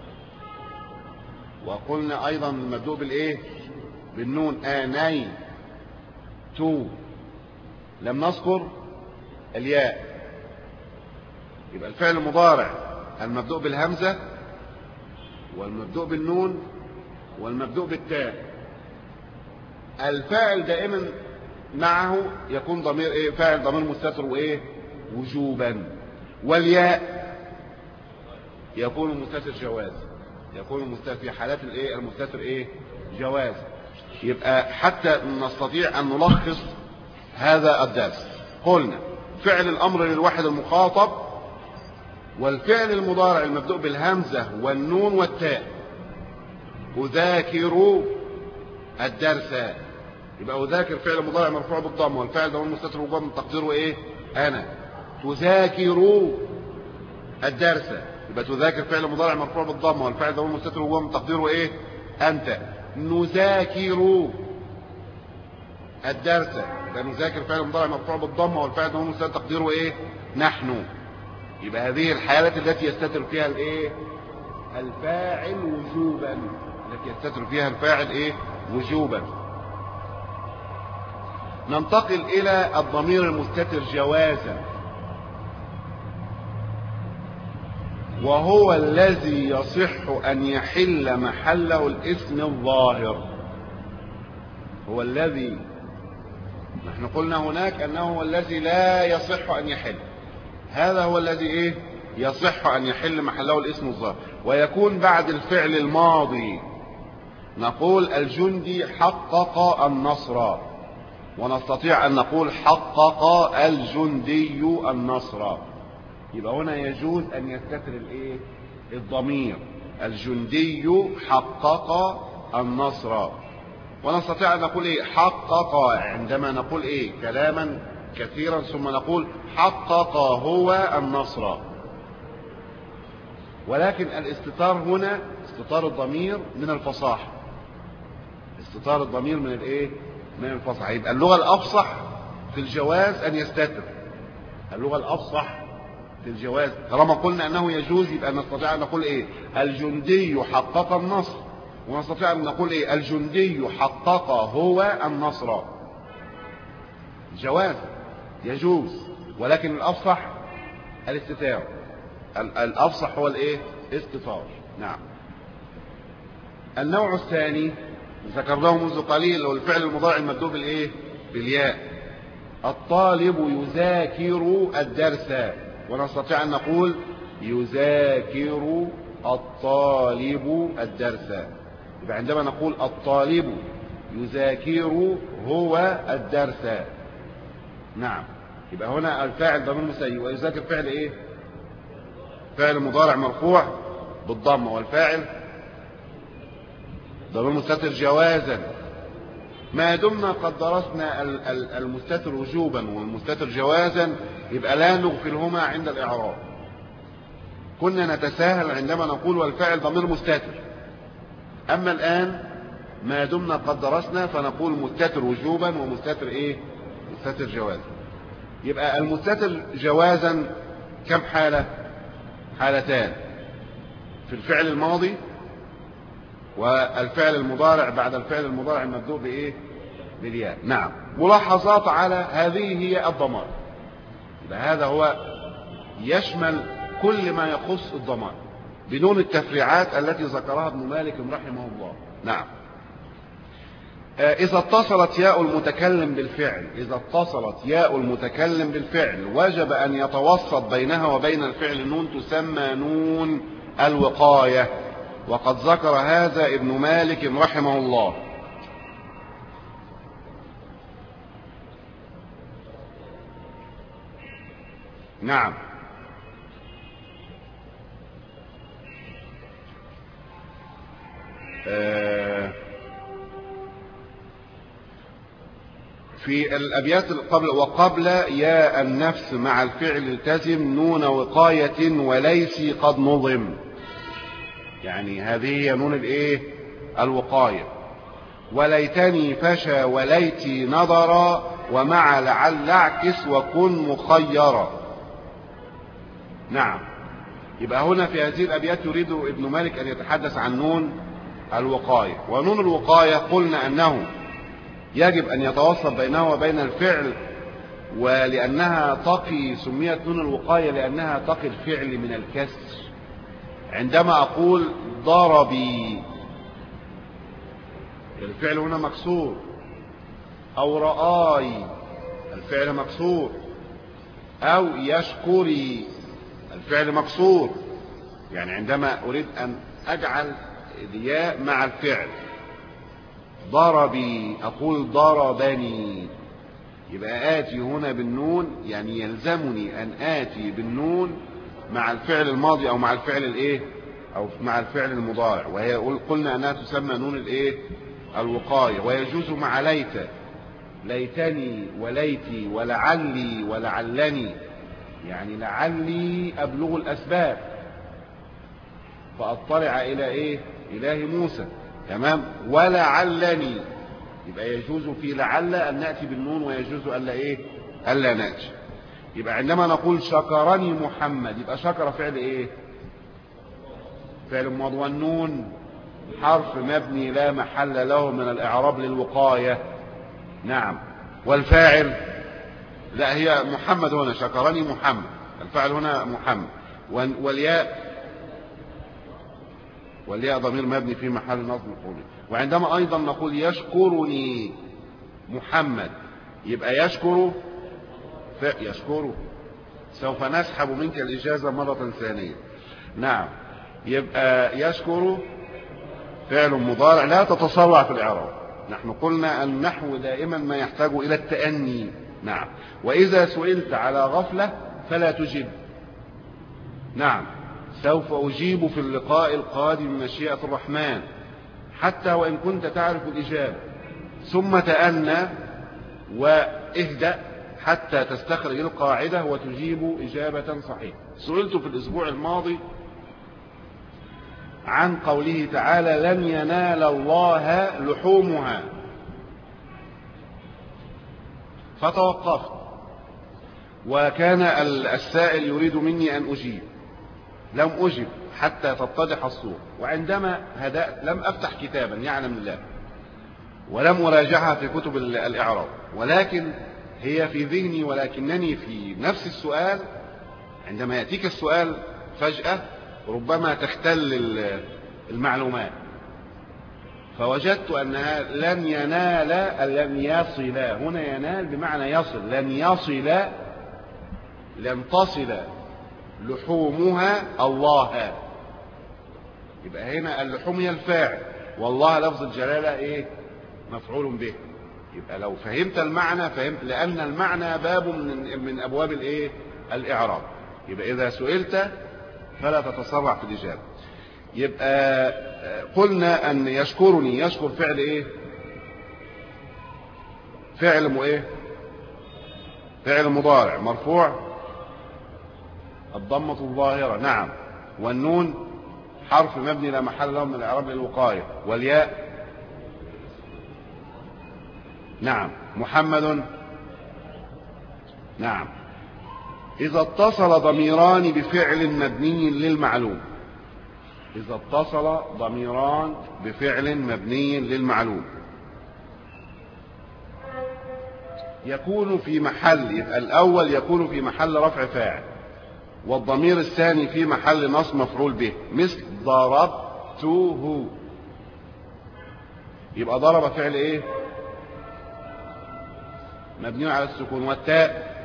وقلنا أيضا المبدوء بالإيه بالنون آني تو، لم نذكر الياء. يبقى الفعل المضارع المبدوء بالهمزة والمبدوء بالنون والمبدوء بالتاء، الفاعل دائما معه يكون ضمير ايه فاعل ضمير مستتر وايه وجوبا، والياء يكون مستتر جواز، يكون المستتر في حالات الايه المستتر ايه جواز. يبقى حتى نستطيع ان نلخص هذا الدرس قلنا فعل الامر للواحد المخاطب، والفعل المضارع المبدوء بالهمزة والنون والتاء. أذاكر الدرس، يبقى أذاكر فعل مضارع مرفوع بالضم والفاعل ضمير مستتر وجوبا تقديره إيه أنا. تذاكر الدرس، يبقى تذاكر فعل مضارع مرفوع بالضم والفاعل ضمير مستتر وجوبا تقديره إيه أنت. نذاكر الدرس، يبقى نذاكر فعل مضارع مرفوع بالضم والفاعل ضمير مستتر تقديره إيه نحن. يبقى هذه الحالات التي يستتر فيها الايه الفاعل وجوبا، التي يستتر فيها الفاعل ايه وجوبا. ننتقل الى الضمير المستتر جوازا، وهو الذي يصح ان يحل محله الاسم الظاهر. هو الذي نحن قلنا هناك انه هو الذي لا يصح ان يحل، هذا هو الذي ايه يصح ان يحل محله الاسم الظاهر، ويكون بعد الفعل الماضي. نقول الجندي حقق النصر، ونستطيع ان نقول حقق الجندي النصر. يبقى هنا يجوز ان يستتر الايه الضمير الجندي حقق النصر، ونستطيع ان نقول ايه حقق عندما نقول ايه كلاما كثيرا ثم نقول حقق هو النصر. ولكن الاستتار هنا استتار الضمير من الفصاحة، استتار الضمير من الايه من الفصاحة. يبقى اللغة الافصح في الجواز ان يستتر، اللغة الافصح في الجواز طالما قلنا انه يجوز يبقى نستطيع ان نقول ايه الجندي حقق النصر، ونستطيع ان نقول ايه الجندي حقق هو النصر. جواز يجوز، ولكن الافصح الاستتار، الافصح هو الايه استتار. نعم. النوع الثاني ذكرناه منذ قليل هو الفعل المضارع المبدوء بالايه بالياء. الطالب يذاكر الدرس، ونستطيع ان نقول يذاكر الطالب الدرس. يبقى عندما نقول الطالب يذاكر هو الدرس، نعم، يبقى هنا الفاعل ضمير مسيء، ويذاكر فعل ايه فعل مضارع مرفوع بالضمه، والفاعل ضمير مستتر جوازا. ما دمنا قد درسنا المستتر وجوبا والمستتر جوازا يبقى لا نغفلهما عند الاعراب. كنا نتساهل عندما نقول والفاعل ضمير مستتر، اما الان ما دمنا قد درسنا فنقول مستتر وجوبا ومستتر ايه مستتر جوازا. يبقى المستتر جوازا كم حالة؟ حالتان، في الفعل الماضي والفعل المضارع بعد الفعل المضارع المبدوء بايه بالياء. نعم. ملاحظات على هذه هي الضمائر. يبقى هذا هو يشمل كل ما يخص الضمائر بدون التفريعات التي ذكرها ابن مالك رحمه الله. نعم. إذا اتصلت ياء المتكلم بالفعل إذا اتصلت ياء المتكلم بالفعل وجب أن يتوسط بينها وبين الفعل نون تسمى نون الوقاية. وقد ذكر هذا ابن مالك رحمه الله. نعم. آه في الأبيات قبل وقبل يا النفس مع الفعل التزم نون وقاية وليس قد نظم، يعني هذه هي نون الايه الوقاية. وليتني فشى وليتي نظر ومع لعل اعكس وكن مخيرا. نعم. يبقى هنا في هذه الأبيات يريد ابن مالك أن يتحدث عن نون الوقاية. ونون الوقاية قلنا أنه يجب أن يتوسط بينه وبين الفعل، ولأنها تقي سميت نون الوقاية لأنها تقي الفعل من الكسر. عندما أقول ضربي الفعل هنا مكسور، أو رآي الفعل مكسور، أو يشكري الفعل مكسور. يعني عندما أريد أن أجعل الياء مع الفعل ضربي أقول ضربني، يبقى آتي هنا بالنون، يعني يلزمني أن آتي بالنون مع الفعل الماضي أو مع الفعل الإيه أو مع الفعل المضارع، وهي قلنا أنها تسمى نون الإيه الوقاية. ويجوز مع ليت، ليتني وليتي ولعلي ولعلني، يعني لعلي أبلغ الأسباب فأطلع إلى إيه إله موسى، تمام. ولعلني يبقى يجوز في لعل أن نأتي بالنون، ويجوز ألا إيه ألا نأتي. يبقى عندما نقول شكرني محمد يبقى شكر فعل إيه فعل ماضي، والنون حرف مبني لا محل له من الإعراب للوقاية. نعم. والفاعل لا هي محمد هنا، شكرني محمد، الفاعل هنا محمد. والياء والياء ضمير مبني في محل نصب مفعول. وعندما أيضا نقول يشكرني محمد يبقى يشكر يشكر سوف نسحب منك الإجازة مرة ثانية. نعم. يبقى يشكر فعل مضارع لا تتسرع في الإعراب. نحن قلنا النحو دائما ما يحتاج إلى التأني. نعم. وإذا سئلت على غفلة فلا تجب. نعم. سوف أجيب في اللقاء القادم مشيئة الرحمن، حتى وإن كنت تعرف الإجابة. ثم تأنى واهدأ حتى تستخرج القاعدة وتجيب إجابة صحيحة. سئلت في الأسبوع الماضي عن قوله تعالى لن ينال الله لحومها، فتوقفت وكان السائل يريد مني أن أجيب، لم أجب حتى تتضح الصورة. وعندما هدأت لم أفتح كتابا يعلم الله، ولم أراجعها في كتب الإعراب، ولكن هي في ذهني، ولكنني في نفس السؤال عندما يأتيك السؤال فجأة ربما تختل المعلومات، فوجدت أنها لن ينال لن يصل، هنا ينال بمعنى يصل، لن يصل لن تصل لحومها الله. يبقى هنا اللحوم هي الفاعل، والله لفظ الجلالة ايه مفعول به. يبقى لو فهمت المعنى فهمت، لأن المعنى باب من, من أبواب الايه الإعراب. يبقى إذا سئلت فلا تتسرع في الإجابة. يبقى قلنا أن يشكرني يشكر فعل ايه فعل مو ايه فعل مضارع مرفوع الضمة الظاهرة. نعم. والنون حرف مبني لا محل له من الإعراب للوقاية. والياء نعم محمد. نعم. إذا اتصل ضميران بفعل مبني للمعلوم، إذا اتصل ضميران بفعل مبني للمعلوم يكون في محل، يبقى الأول يكون في محل رفع فاعل، والضمير الثاني في محل نصب مفعول به، مثل ضربته. يبقى ضرب فعل ايه مبني على السكون. والتاء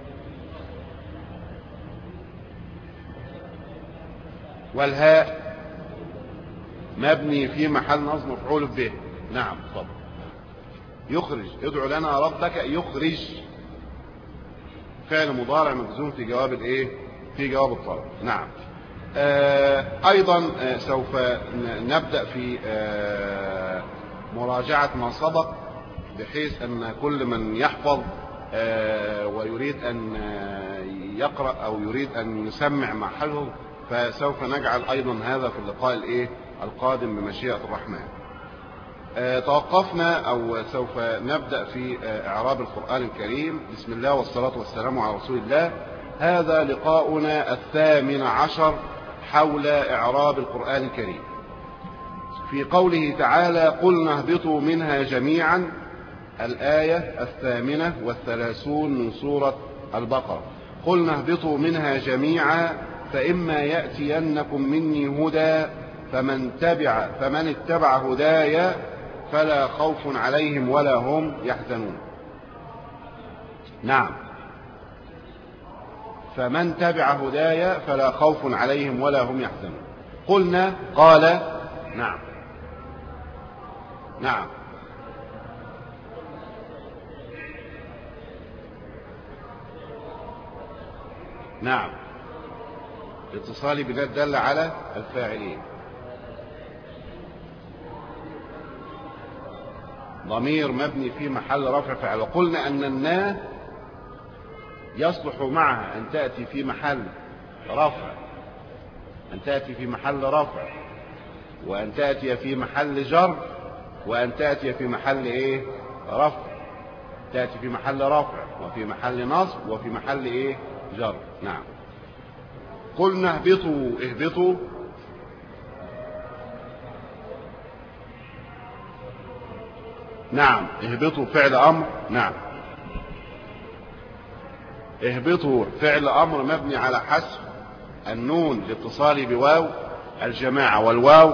والهاء مبني في محل نصب مفعول به. نعم اتفضل. يخرج، ادعو لنا ربك يخرج، فعل مضارع مجزوم في جواب الايه؟ في جواب الطلب. نعم. آه ايضا آه سوف نبدأ في آه مراجعة ما سبق، بحيث ان كل من يحفظ آه ويريد ان يقرأ او يريد ان يسمع محله، فسوف نجعل ايضا هذا في اللقاء الايه القادم بمشيئة الرحمن. آه توقفنا او سوف نبدأ في آه اعراب القرآن الكريم. بسم الله والصلاة والسلام على رسول الله. هذا لقاؤنا الثامن عشر حول اعراب القرآن الكريم. في قوله تعالى قلنا اهبطوا منها جميعا، الآية الثامنة والثلاثون من سورة البقرة. قلنا اهبطوا منها جميعا فإما يأتينكم مني هدى فمن تبع فمن اتبع هدايا فلا خوف عليهم ولا هم يحزنون. نعم، فمن تبع هدايا فلا خوف عليهم ولا هم يحزنون. قلنا قال نعم نعم نعم الاتصال بذات دل على الفاعلين، ضمير مبني في محل رفع فاعل. وقلنا أن النا يصلح معها أن تأتي في محل رفع، أن تأتي في محل رفع، وأن تأتي في محل جر، وأن تأتي في محل إيه؟ رفع. تأتي في محل رفع وفي محل نصب وفي محل إيه؟ جر. نعم. قلنا اهبطوا، اهبطوا نعم اهبطوا فعل أمر. نعم اهبطوا فعل أمر مبني على حذف النون لاتصال بواو الجماعة، والواو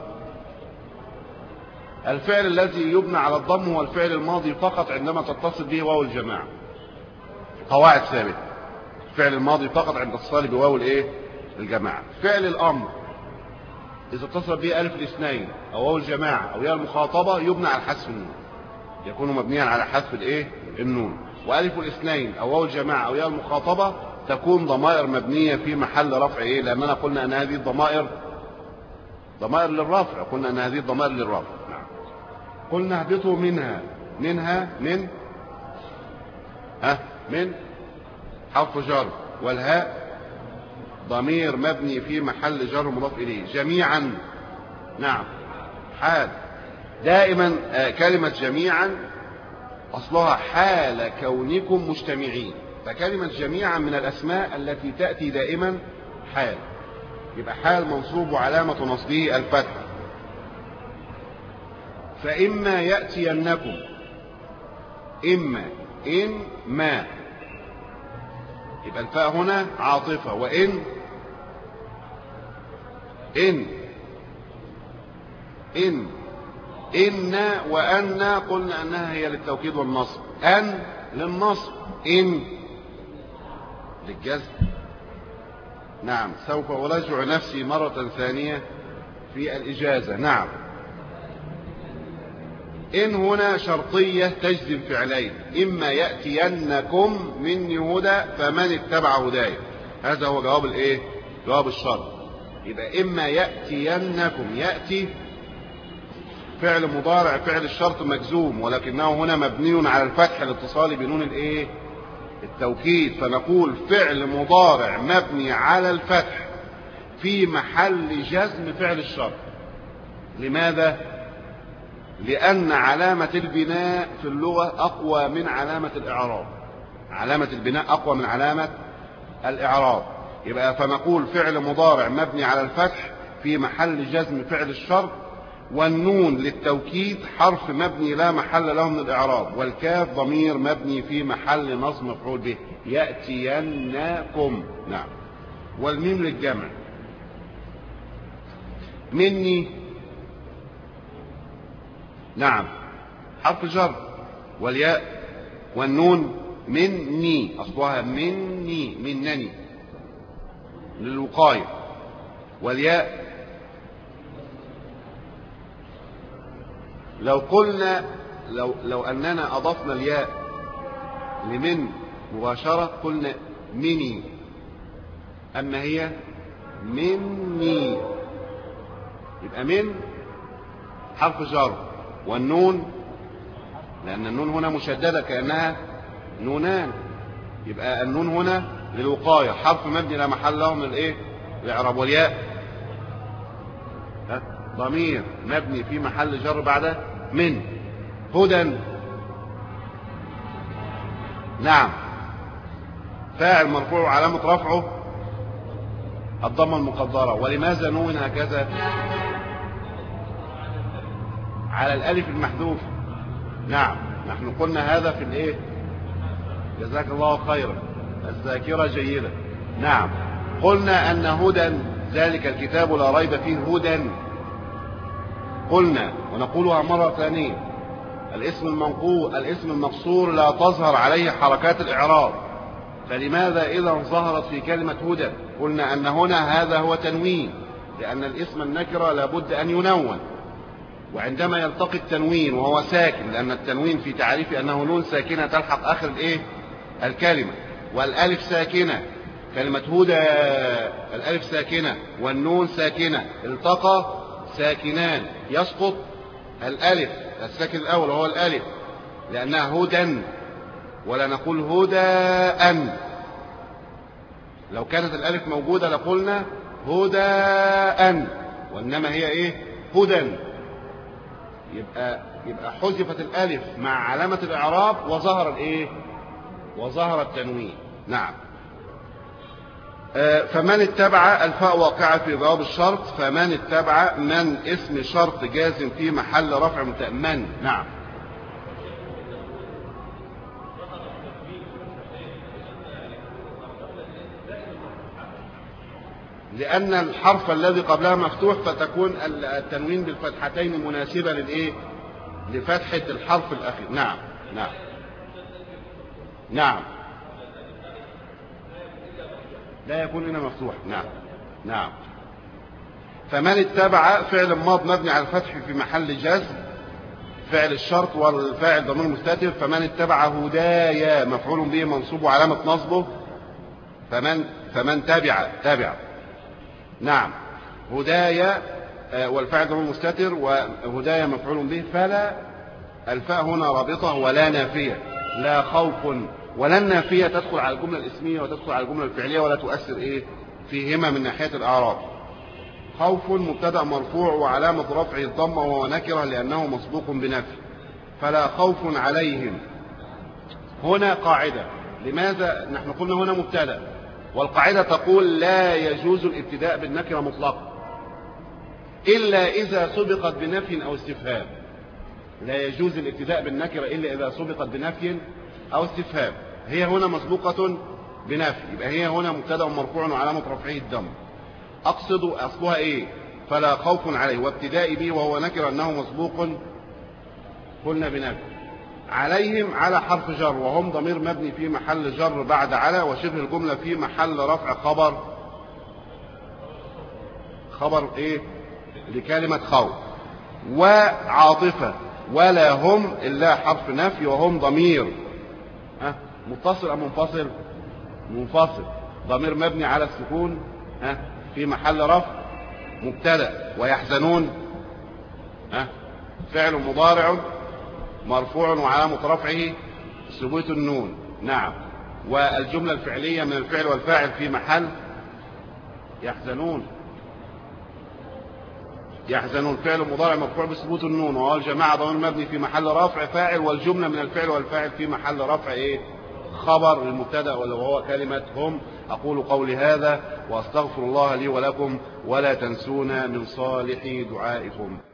الفعل الذي يبنى على الضم هو الفعل الماضي فقط عندما تتصل به واو الجماعة. قواعد ثابتة، الفعل الماضي فقط عند اتصال بواو الايه؟ الجماعة. فعل الأمر إذا اتصل به ألف الاثنين أو واو الجماعة أو ياء المخاطبة يبنى على حذف النون، يكون مبنيا على حذف الايه؟ النون. وألف الاثنين أو واو الجماعة أو ياء المخاطبة تكون ضمائر مبنية في محل رفع ايه؟ لأننا قلنا أن هذه الضمائر ضمائر للرفع، قلنا أن هذه الضمائر للرفع. نعم. قلنا اهبطوا منها، منها من ها من حرف جر، والهاء ضمير مبني في محل جر مضاف إليه. جميعا نعم حال. دائما كلمة جميعا أصلها حال كونكم مجتمعين، فكلمة جميعا من الأسماء التي تأتي دائما حال، يبقى حال منصوب وعلامة نصبه الفتح. فإما يأتينكم، إما إن ما، يبقى الفاء هنا عاطفة. وإن إن إن إن وأن قلنا أنها هي للتوكيد والنصب، أن للنصب، إن للجزم. نعم. سوف أراجع نفسي مرة ثانية في الإجازة. نعم. إن هنا شرطية تجزم فعلين، إما يأتينكم مني هدى فمن اتبع هدايا، هذا هو جواب الإيه؟ جواب الشرط. يبقى إما يأتينكم، يأتي فعل مضارع فعل الشرط مجزوم، ولكنه هنا مبني على الفتح الاتصال بنون الإيه؟ التوكيد، فنقول فعل مضارع مبني على الفتح في محل جزم فعل الشرط. لماذا؟ لأن علامة البناء في اللغة أقوى من علامة الإعراب، علامة البناء أقوى من علامة الإعراب. يبقى فنقول فعل مضارع مبني على الفتح في محل جزم فعل الشرط، والنون للتوكيد حرف مبني لا محل له من الإعراب، والكاف ضمير مبني في محل نصب مفعول به. يأتينكم. نعم. والميم للجمع. مني نعم حرف جر، والياء والنون مني أصلها مني منني للوقاية، والياء لو قلنا لو, لو أننا أضفنا الياء لمن مباشرة قلنا مني، أما هي مني، يبقى من حرف جر، والنون لأن النون هنا مشددة كأنها نونان، يبقى النون هنا للوقاية، حرف مبني لا محل له من الايه الاعراب. والياء ضمير مبني في محل جر بعد من. هدى نعم فاعل مرفوع علامة رفعه الضمة المقدرة. ولماذا نون هكذا؟ على الالف المحذوفة. نعم نحن قلنا هذا في الايه، جزاك الله خيرا، الذاكرة جيدة. نعم قلنا ان هدى ذلك الكتاب لا ريب فيه هدى، قلنا ونقولها مرة ثانية، الاسم المنقول الاسم المقصور لا تظهر عليه حركات الإعراب، فلماذا إذا ظهرت في كلمة هدى؟ قلنا أن هنا هذا هو تنوين، لأن الاسم النكرة لابد أن ينون، وعندما يلتقي التنوين وهو ساكن، لأن التنوين في تعريف أنه نون ساكنة تلحق آخر الإيه؟ الكلمة، والألف ساكنة، كلمة هدى الألف ساكنة والنون ساكنة، التقى ساكنان يسقط الألف الساكن الأول وهو الألف لأنها هدى، ولا نقول هدى. لو كانت الألف موجودة لقلنا هدى، وإنما هي إيه؟ هدى. يبقى يبقى حذفت الألف مع علامة الإعراب وظهر الإيه؟ وظهر التنوين. نعم. فمن اتبع الفاء واقعة في جواب الشرط، فمن اتبع من اسم شرط جازم في محل رفع متأمن. نعم لأن الحرف الذي قبلها مفتوح فتكون التنوين بالفتحتين مناسبة للإيه؟ لفتحة الحرف الأخير. نعم نعم نعم لا يكون هنا مفتوح. نعم نعم فمن اتبع فعل ماض مبني على الفتح في محل جزم، فعل الشرط والفاعل ضمير مستتر. فمن اتبع هدايا مفعول به منصوب وعلامة نصبه فمن فمن تبع تبع. نعم هدايا والفاعل ضمير مستتر وهدايا مفعول به. فلا الفاء هنا رابطة ولا نافية، لا خوف ولا النافية تدخل على الجملة الاسمية وتدخل على الجملة الفعلية ولا تؤثر إيه فيهما من ناحية الأعراب. خوف مبتدأ مرفوع وعلامة رفعه الضمة وهو نكرة لأنه مسبوق بنفي. فلا خوف عليهم هنا قاعدة. لماذا؟ نحن قلنا هنا مبتدأ، والقاعدة تقول لا يجوز الابتداء بالنكرة مطلقا إلا إذا سبقت بنفي أو استفهام. لا يجوز الابتداء بالنكرة إلا إذا سبقت بنفي أو استفهام. هي هنا مسبوقة بنفي، يبقى هي هنا مبتدأ مرفوع وعلامة رفعه الضم. أقصد أصلها إيه؟ فلا خوف عليه، وابتداء به وهو نكر أنه مسبوق قلنا بنفي. عليهم على حرف جر وهم ضمير مبني في محل جر بعد على، وشبه الجملة في محل رفع خبر خبر إيه لكلمة خوف. وعاطفة ولا هم إلا حرف نفي وهم ضمير ها متصل أم منفصل؟ منفصل، ضمير مبني على السكون ها في محل رفع مبتدأ. ويحزنون ها فعل مضارع مرفوع وعلامة رفعه ثبوت النون. نعم والجملة الفعلية من الفعل والفاعل في محل يحزنون. يحزنون فعل مضارع مرفوع بثبوت النون، وهو الجماعة ضمير مبني في محل رفع فاعل، والجملة من الفعل والفاعل في محل رفع ايه خبر المبتدا وهو كلمة هم. أقول قولي هذا وأستغفر الله لي ولكم، ولا تنسونا من صالح دعائكم.